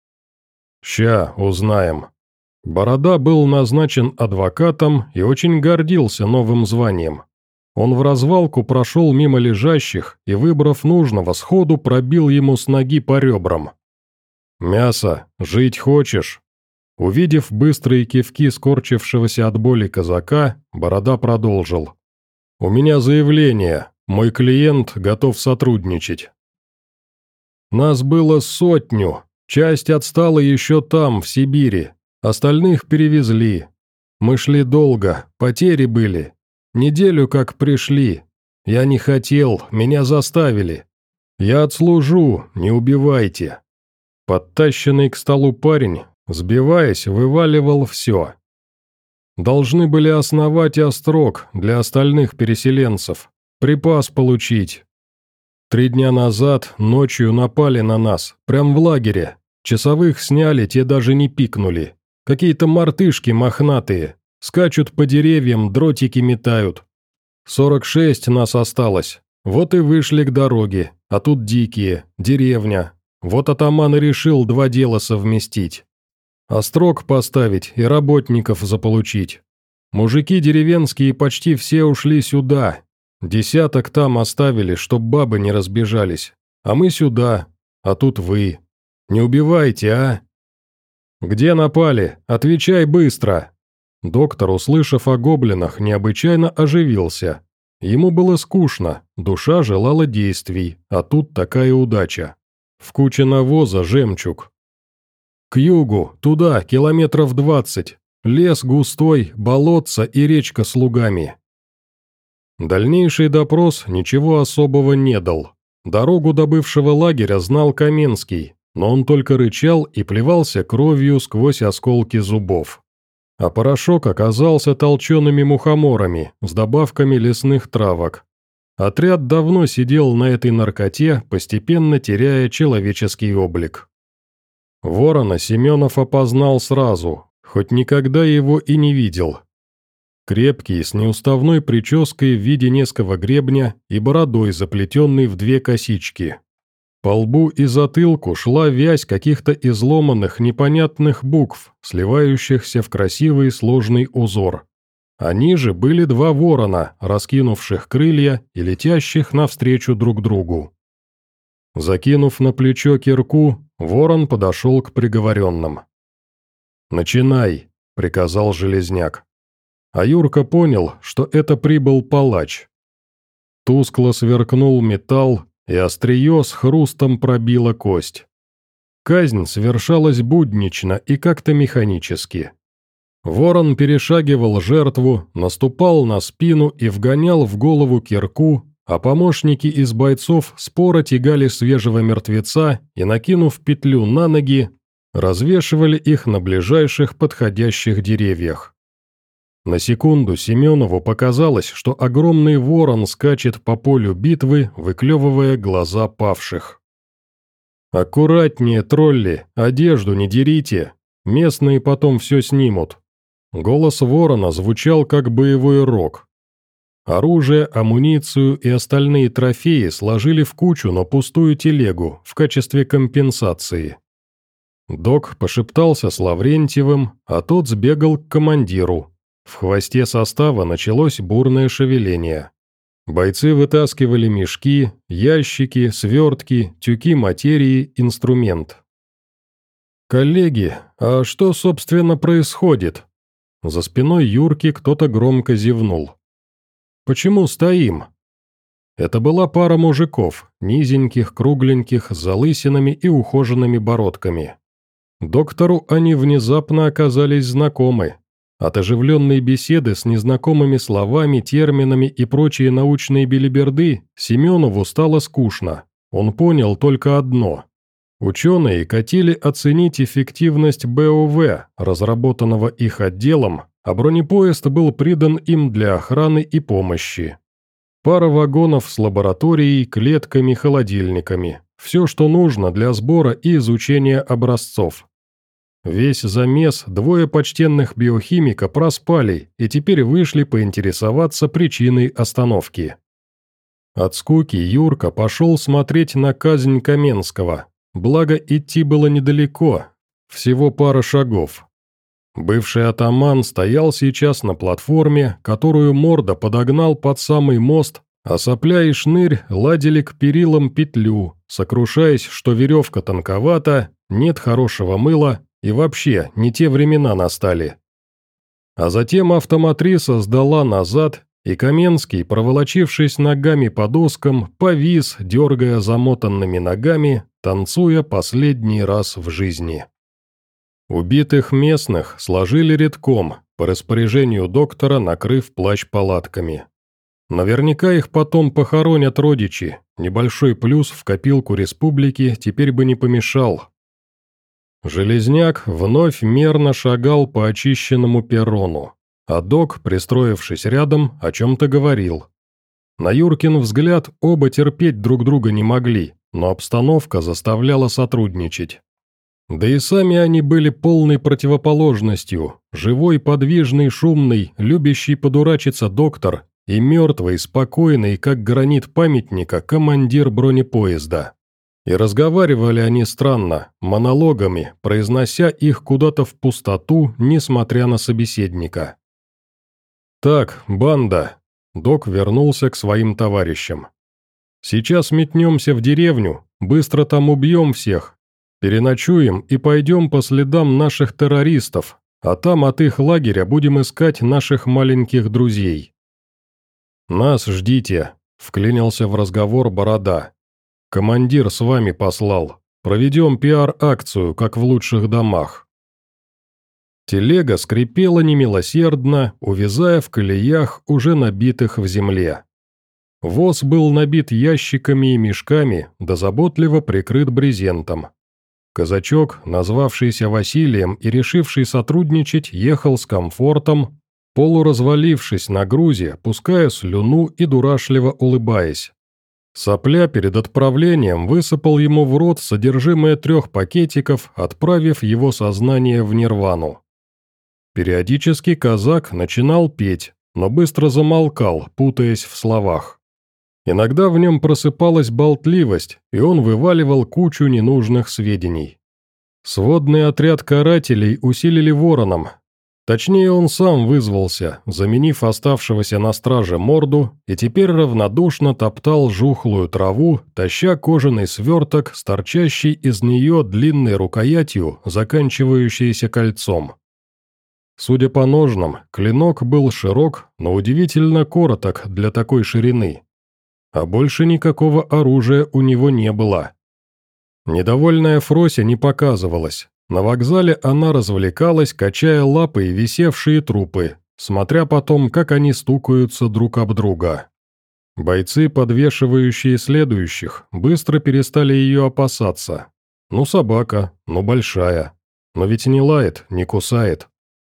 «Ща, узнаем». Борода был назначен адвокатом и очень гордился новым званием. Он в развалку прошел мимо лежащих и, выбрав нужного, сходу пробил ему с ноги по ребрам. «Мясо, жить хочешь?» Увидев быстрые кивки скорчившегося от боли казака, Борода продолжил. «У меня заявление. Мой клиент готов сотрудничать». «Нас было сотню, часть отстала еще там, в Сибири, остальных перевезли. Мы шли долго, потери были. Неделю как пришли. Я не хотел, меня заставили. Я отслужу, не убивайте». Подтащенный к столу парень, сбиваясь, вываливал все. Должны были основать острог для остальных переселенцев. Припас получить. Три дня назад ночью напали на нас, прям в лагере. Часовых сняли, те даже не пикнули. Какие-то мартышки мохнатые. Скачут по деревьям, дротики метают. Сорок шесть нас осталось. Вот и вышли к дороге. А тут дикие, деревня. Вот атаман и решил два дела совместить. Острог поставить и работников заполучить. Мужики деревенские почти все ушли сюда. Десяток там оставили, чтоб бабы не разбежались. А мы сюда, а тут вы. Не убивайте, а?» «Где напали? Отвечай быстро!» Доктор, услышав о гоблинах, необычайно оживился. Ему было скучно, душа желала действий, а тут такая удача. В куче навоза жемчуг. «К югу, туда, километров двадцать. Лес густой, болотца и речка с лугами». Дальнейший допрос ничего особого не дал. Дорогу до бывшего лагеря знал Каменский, но он только рычал и плевался кровью сквозь осколки зубов. А порошок оказался толчеными мухоморами с добавками лесных травок. Отряд давно сидел на этой наркоте, постепенно теряя человеческий облик. Ворона Семенов опознал сразу, хоть никогда его и не видел. Крепкий, с неуставной прической в виде низкого гребня и бородой, заплетенной в две косички. По лбу и затылку шла вязь каких-то изломанных, непонятных букв, сливающихся в красивый сложный узор. А ниже были два ворона, раскинувших крылья и летящих навстречу друг другу. Закинув на плечо кирку, ворон подошел к приговоренным. «Начинай», — приказал Железняк. А Юрка понял, что это прибыл палач. Тускло сверкнул металл, и острие с хрустом пробило кость. Казнь совершалась буднично и как-то механически. Ворон перешагивал жертву, наступал на спину и вгонял в голову кирку, а помощники из бойцов споро тягали свежего мертвеца и, накинув петлю на ноги, развешивали их на ближайших подходящих деревьях. На секунду Семенову показалось, что огромный ворон скачет по полю битвы, выклевывая глаза павших. «Аккуратнее, тролли, одежду не дерите, местные потом все снимут». Голос ворона звучал как боевой рог. Оружие, амуницию и остальные трофеи сложили в кучу на пустую телегу в качестве компенсации. Док пошептался с Лаврентьевым, а тот сбегал к командиру. В хвосте состава началось бурное шевеление. Бойцы вытаскивали мешки, ящики, свертки, тюки материи, инструмент. «Коллеги, а что, собственно, происходит?» За спиной Юрки кто-то громко зевнул. «Почему стоим?» Это была пара мужиков, низеньких, кругленьких, с залысинами и ухоженными бородками. Доктору они внезапно оказались знакомы. От оживленной беседы с незнакомыми словами, терминами и прочие научные белиберды Семенову стало скучно. Он понял только одно. Ученые хотели оценить эффективность БОВ, разработанного их отделом, а бронепоезд был придан им для охраны и помощи. Пара вагонов с лабораторией, клетками, холодильниками. Все, что нужно для сбора и изучения образцов. Весь замес двое почтенных биохимика проспали и теперь вышли поинтересоваться причиной остановки. От скуки Юрка пошел смотреть на казнь Каменского, благо идти было недалеко, всего пара шагов. Бывший атаман стоял сейчас на платформе, которую Морда подогнал под самый мост, а Сопля и Шнырь ладили к перилам петлю, сокрушаясь, что веревка тонковата, нет хорошего мыла, и вообще, не те времена настали. А затем автоматриса сдала назад, и Каменский, проволочившись ногами по доскам, повис, дергая замотанными ногами, танцуя последний раз в жизни. Убитых местных сложили редком, по распоряжению доктора накрыв плащ палатками. Наверняка их потом похоронят родичи, небольшой плюс в копилку республики теперь бы не помешал. Железняк вновь мерно шагал по очищенному перрону, а док, пристроившись рядом, о чем-то говорил. На Юркин взгляд оба терпеть друг друга не могли, но обстановка заставляла сотрудничать. Да и сами они были полной противоположностью, живой, подвижный, шумный, любящий подурачиться доктор и мертвый, спокойный, как гранит памятника, командир бронепоезда. И разговаривали они странно, монологами, произнося их куда-то в пустоту, несмотря на собеседника. «Так, банда», — док вернулся к своим товарищам. «Сейчас метнемся в деревню, быстро там убьем всех, переночуем и пойдем по следам наших террористов, а там от их лагеря будем искать наших маленьких друзей». «Нас ждите», — вклинился в разговор Борода. «Командир с вами послал. Проведем пиар-акцию, как в лучших домах». Телега скрипела немилосердно, увязая в колеях, уже набитых в земле. Воз был набит ящиками и мешками, да заботливо прикрыт брезентом. Казачок, назвавшийся Василием и решивший сотрудничать, ехал с комфортом, полуразвалившись на грузе, пуская слюну и дурашливо улыбаясь. Сопля перед отправлением высыпал ему в рот содержимое трех пакетиков, отправив его сознание в нирвану. Периодически казак начинал петь, но быстро замолкал, путаясь в словах. Иногда в нем просыпалась болтливость, и он вываливал кучу ненужных сведений. Сводный отряд карателей усилили вороном. Точнее, он сам вызвался, заменив оставшегося на страже Морду, и теперь равнодушно топтал жухлую траву, таща кожаный сверток с торчащей из нее длинной рукоятью, заканчивающейся кольцом. Судя по ножнам, клинок был широк, но удивительно короток для такой ширины. а больше никакого оружия у него не было. Недовольная Фрося не показывалась. На вокзале она развлекалась, качая лапы и висевшие трупы, смотря потом, как они стукаются друг об друга. Бойцы, подвешивающие следующих, быстро перестали ее опасаться. Ну, собака, ну, большая. Но ведь не лает, не кусает.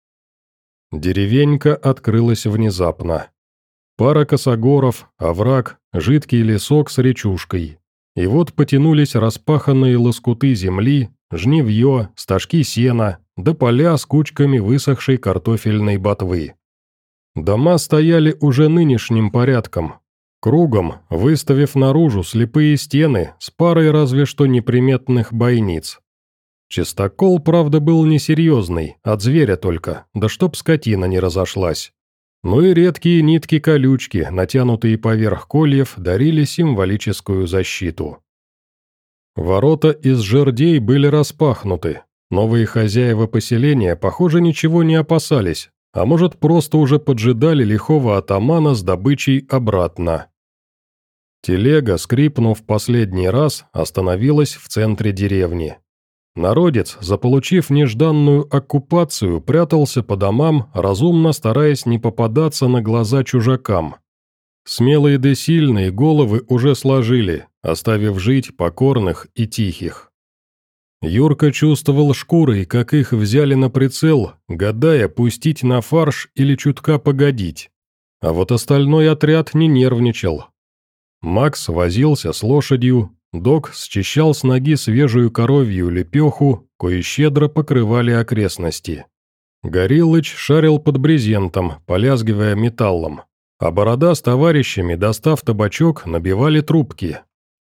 Деревенька открылась внезапно. Пара косогоров, овраг, жидкий лесок с речушкой. И вот потянулись распаханные лоскуты земли, жнивье, стажки сена, да поля с кучками высохшей картофельной ботвы. Дома стояли уже нынешним порядком, кругом, выставив наружу слепые стены с парой разве что неприметных бойниц. Чистокол, правда, был несерьезный, от зверя только, да чтоб скотина не разошлась. Ну и редкие нитки-колючки, натянутые поверх кольев, дарили символическую защиту. Ворота из жердей были распахнуты. Новые хозяева поселения, похоже, ничего не опасались, а может, просто уже поджидали лихого атамана с добычей обратно. Телега, скрипнув последний раз, остановилась в центре деревни. Народец, заполучив нежданную оккупацию, прятался по домам, разумно стараясь не попадаться на глаза чужакам. Смелые да сильные головы уже сложили, оставив жить покорных и тихих. Юрка чувствовал шкурой, как их взяли на прицел, гадая, пустить на фарш или чутка погодить. А вот остальной отряд не нервничал. Макс возился с лошадью, Док счищал с ноги свежую коровью лепеху, кое щедро покрывали окрестности. Гориллыч шарил под брезентом, полязгивая металлом, а Борода с товарищами, достав табачок, набивали трубки.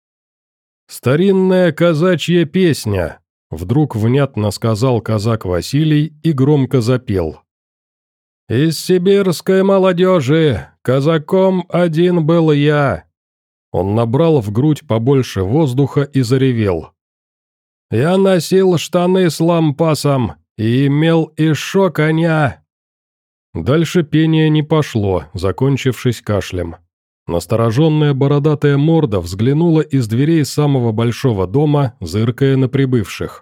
«Старинная казачья песня», — вдруг внятно сказал казак Василий и громко запел. «Из сибирской молодежи казаком один был я». Он набрал в грудь побольше воздуха и заревел. «Я носил штаны с лампасом и имел еще коня». Дальше пение не пошло, закончившись кашлем. Настороженная бородатая морда взглянула из дверей самого большого дома, зыркая на прибывших.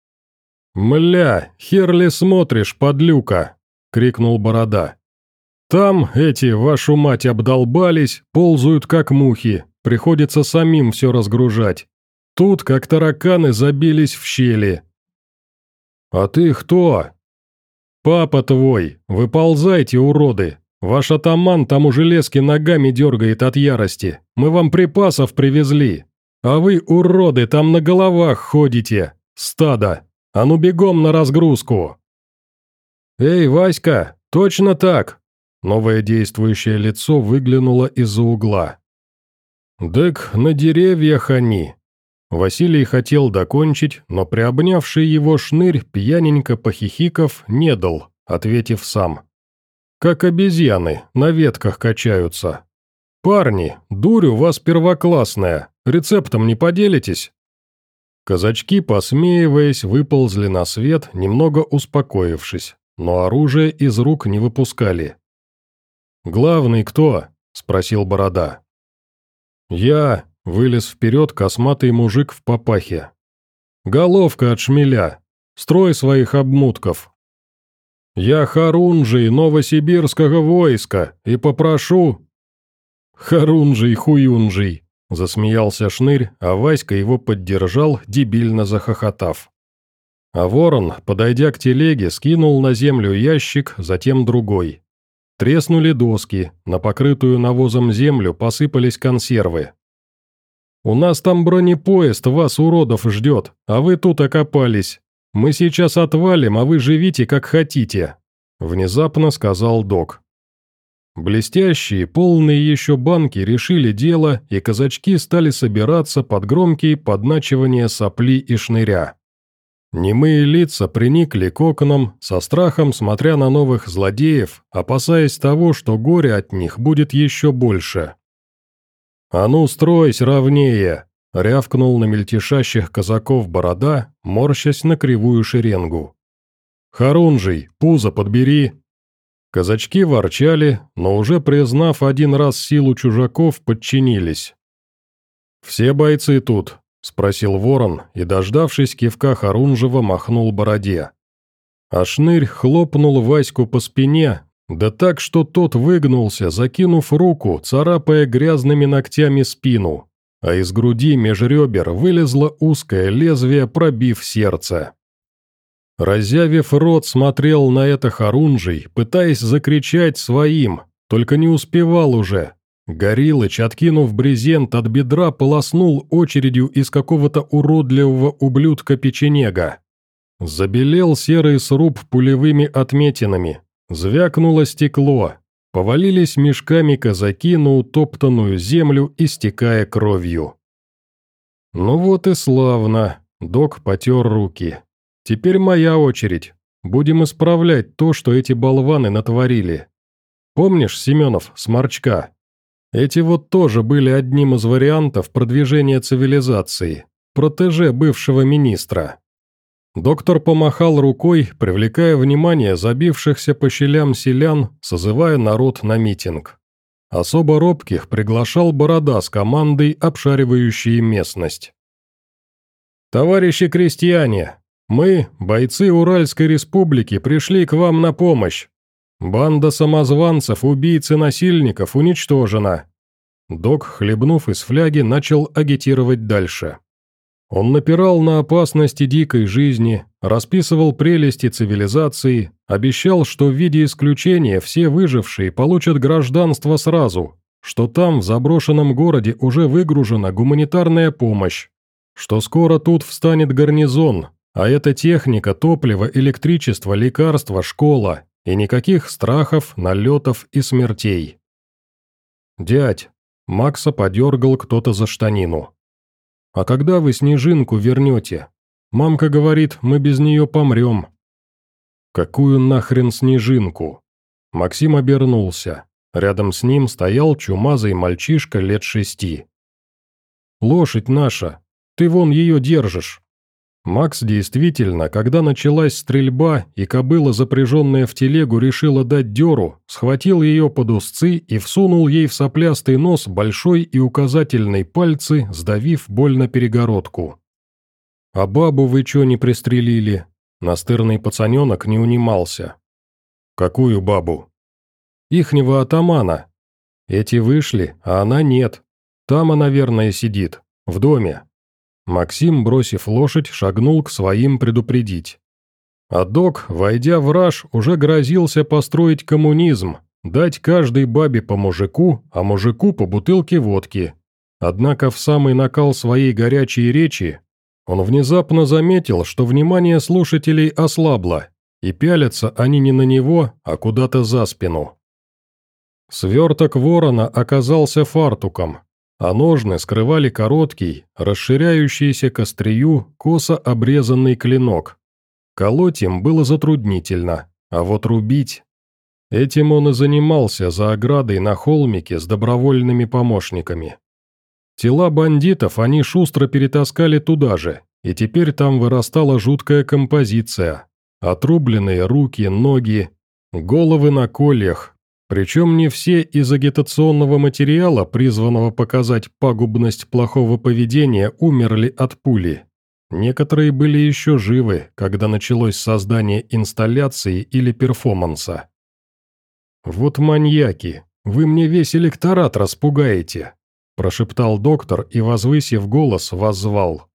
«Мля, хер ли смотришь, подлюка!» — крикнул Борода. «Там эти, вашу мать, обдолбались, ползают как мухи, приходится самим все разгружать. Тут, как тараканы, забились в щели». «А ты кто?» «Папа твой, выползайте, уроды. Ваш атаман там у железки ногами дергает от ярости. Мы вам припасов привезли. А вы, уроды, там на головах ходите. Стадо. А ну бегом на разгрузку!» «Эй, Васька, точно так!» Новое действующее лицо выглянуло из-за угла. «Дык, на деревьях они!» Василий хотел докончить, но приобнявший его шнырь, пьяненько похихиков, не дал, ответив сам. «Как обезьяны, на ветках качаются. Парни, дурь у вас первоклассная, рецептом не поделитесь?» Казачки, посмеиваясь, выползли на свет, немного успокоившись, но оружие из рук не выпускали. «Главный кто?» – спросил Борода. «Я», – вылез вперед косматый мужик в папахе. «Головка от шмеля. Строй своих обмутков. Я Харунжий Новосибирского войска и попрошу...» «Харунжий-хуюнжий», – засмеялся Шнырь, а Васька его поддержал, дебильно захохотав. А ворон, подойдя к телеге, скинул на землю ящик, затем другой. Треснули доски, на покрытую навозом землю посыпались консервы. «У нас там бронепоезд вас, уродов, ждет, а вы тут окопались. Мы сейчас отвалим, а вы живите как хотите», – внезапно сказал Док. Блестящие, полные еще банки решили дело, и казачки стали собираться под громкие подначивания Сопли и Шныря. Немые лица приникли к окнам, со страхом смотря на новых злодеев, опасаясь того, что горе от них будет еще больше. «А ну, стройсь ровнее!» — рявкнул на мельтешащих казаков Борода, морщась на кривую шеренгу. «Харунжий, пузо подбери!» Казачки ворчали, но уже признав один раз силу чужаков, подчинились. «Все бойцы тут?» – спросил Ворон и, дождавшись кивка Харунжева, махнул бороде. А Шнырь хлопнул Ваську по спине, да так, что тот выгнулся, закинув руку, царапая грязными ногтями спину, а из груди меж ребер вылезло узкое лезвие, пробив сердце. Разявив рот, смотрел на это Харунжий, пытаясь закричать своим, только не успевал уже. Горилыч, откинув брезент от бедра, полоснул очередью из какого-то уродливого ублюдка-печенега. Забелел серый сруб пулевыми отметинами, звякнуло стекло, повалились мешками казаки на утоптанную землю, истекая кровью. «Ну вот и славно», — док потер руки. «Теперь моя очередь. Будем исправлять то, что эти болваны натворили. Помнишь, Семенов, Сморчка? Эти вот тоже были одним из вариантов продвижения цивилизации, протеже бывшего министра». Доктор помахал рукой, привлекая внимание забившихся по щелям селян, созывая народ на митинг. Особо робких приглашал Борода с командой, обшаривающей местность. «Товарищи крестьяне, мы, бойцы Уральской республики, пришли к вам на помощь. Банда самозванцев, убийц и насильников уничтожена». Док, хлебнув из фляги, начал агитировать дальше. Он напирал на опасности дикой жизни, расписывал прелести цивилизации, обещал, что в виде исключения все выжившие получат гражданство сразу, что там, в заброшенном городе, уже выгружена гуманитарная помощь, что скоро тут встанет гарнизон, а это техника, топливо, электричество, лекарства, школа, и никаких страхов, налетов и смертей. «Дядь», — Макса подергал кто-то за штанину. «А когда вы Снежинку вернете? Мамка говорит, мы без нее помрем». «Какую нахрен Снежинку?» Максим обернулся. Рядом с ним стоял чумазый мальчишка лет шести. «Лошадь наша. Ты вон ее держишь». Макс действительно, когда началась стрельба и кобыла, запряженная в телегу, решила дать дёру, схватил ее под узцы и всунул ей в соплястый нос большой и указательный пальцы, сдавив больно перегородку. «А бабу вы чё не пристрелили?» Настырный пацаненок не унимался. «Какую бабу?» «Ихнего атамана. Эти вышли, а она нет. Там она, наверное, сидит, в доме». Максим, бросив лошадь, шагнул к своим предупредить. А док, войдя в раж, уже грозился построить коммунизм, дать каждой бабе по мужику, а мужику по бутылке водки. Однако в самый накал своей горячей речи он внезапно заметил, что внимание слушателей ослабло, и пялятся они не на него, а куда-то за спину. Сверток ворона оказался фартуком, а ножны скрывали короткий, расширяющийся к острию, косо обрезанный клинок. Колоть им было затруднительно, а вот рубить... Этим он и занимался за оградой на холмике с добровольными помощниками. Тела бандитов они шустро перетаскали туда же, и теперь там вырастала жуткая композиция. Отрубленные руки, ноги, головы на кольях. Причем не все из агитационного материала, призванного показать пагубность плохого поведения, умерли от пули. Некоторые были еще живы, когда началось создание инсталляции или перформанса. «Вот маньяки, вы мне весь электорат распугаете», – прошептал доктор и, возвысив голос, воззвал.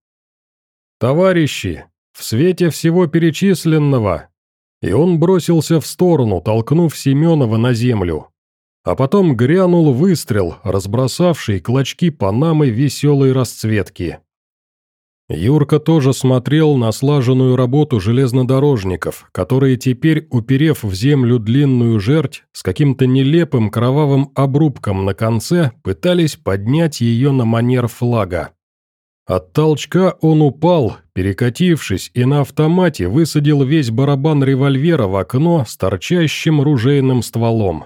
«Товарищи, в свете всего перечисленного...» И он бросился в сторону, толкнув Семенова на землю. А потом грянул выстрел, разбросавший клочки панамы веселой расцветки. Юрка тоже смотрел на слаженную работу железнодорожников, которые теперь, уперев в землю длинную жерть, с каким-то нелепым кровавым обрубком на конце, пытались поднять ее на манер флага. От толчка он упал, перекатившись, и на автомате высадил весь барабан револьвера в окно с торчащим ружейным стволом.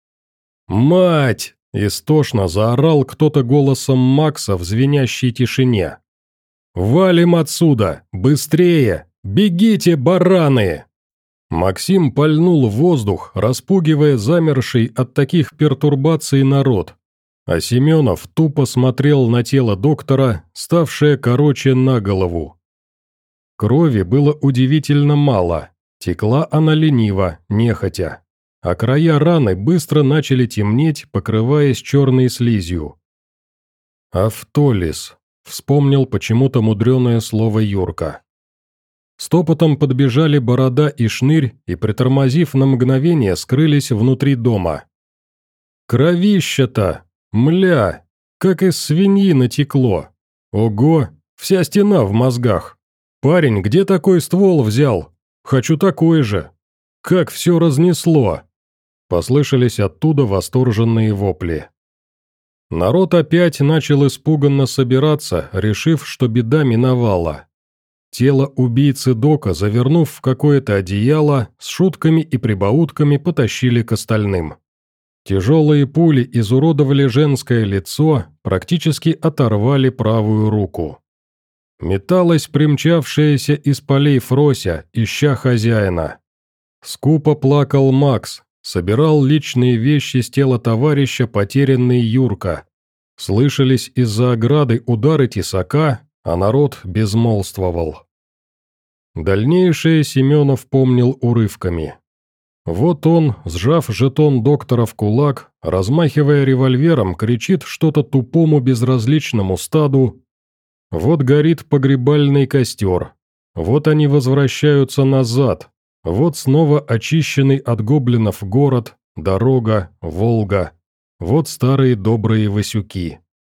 «Мать!» – истошно заорал кто-то голосом Макса в звенящей тишине. «Валим отсюда! Быстрее! Бегите, бараны!» Максим пальнул в воздух, распугивая замерший от таких пертурбаций народ. А Семенов тупо смотрел на тело доктора, ставшее короче на голову. Крови было удивительно мало, текла она лениво, нехотя, а края раны быстро начали темнеть, покрываясь черной слизью. «Автолиз», — вспомнил почему-то мудреное слово Юрка. Стопотом подбежали Борода и Шнырь и, притормозив на мгновение, скрылись внутри дома. «Кровища-то! Мля! Как из свиньи натекло! Ого! Вся стена в мозгах! Парень, где такой ствол взял? Хочу такой же! Как все разнесло!» Послышались оттуда восторженные вопли. Народ опять начал испуганно собираться, решив, что беда миновала. Тело убийцы Дока, завернув в какое-то одеяло, с шутками и прибаутками потащили к остальным. Тяжелые пули изуродовали женское лицо, практически оторвали правую руку. Металась примчавшаяся из полей Фрося, ища хозяина. Скупо плакал Макс, собирал личные вещи с тела товарища потерянный Юрка. Слышались из-за ограды удары тесака, а народ безмолвствовал. Дальнейшее Семенов помнил урывками. Вот он, сжав жетон доктора в кулак, размахивая револьвером, кричит что-то тупому безразличному стаду. Вот горит погребальный костер. Вот они возвращаются назад. Вот снова очищенный от гоблинов город, дорога, Волга. Вот старые добрые Васюки.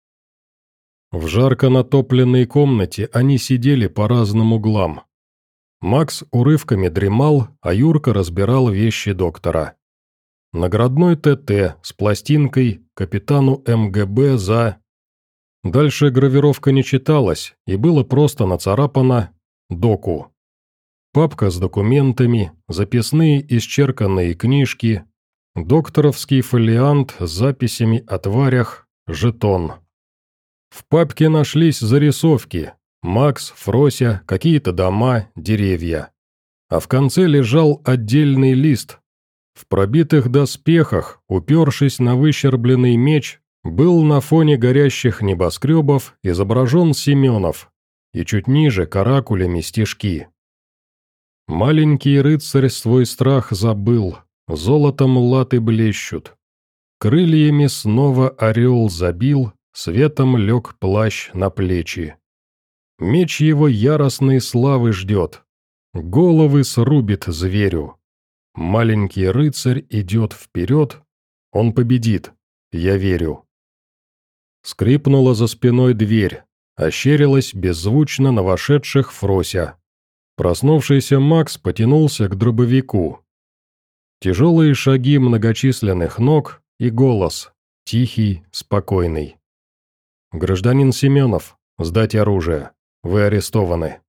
В жарко натопленной комнате они сидели по разным углам. Макс урывками дремал, а Юрка разбирал вещи доктора. Наградной ТТ с пластинкой капитану МГБ за... Дальше гравировка не читалась, и было просто нацарапано «Доку». Папка с документами, записные исчерканные книжки, докторовский фолиант с записями о тварях, жетон. В папке нашлись зарисовки: Макс, Фрося, какие-то дома, деревья. А в конце лежал отдельный лист. В пробитых доспехах, упершись на выщербленный меч, был на фоне горящих небоскребов изображен Семенов, и чуть ниже каракулями стишки. «Маленький рыцарь свой страх забыл, золотом латы блещут. Крыльями снова орел забил, светом лег плащ на плечи. Меч его яростной славы ждет, головы срубит зверю. Маленький рыцарь идет вперед, он победит, я верю». Скрипнула за спиной дверь, ощерилась беззвучно на вошедших Фрося. Проснувшийся Макс потянулся к дробовику. Тяжелые шаги многочисленных ног и голос, тихий, спокойный. «Гражданин Семенов, сдать оружие. Вы арестованы».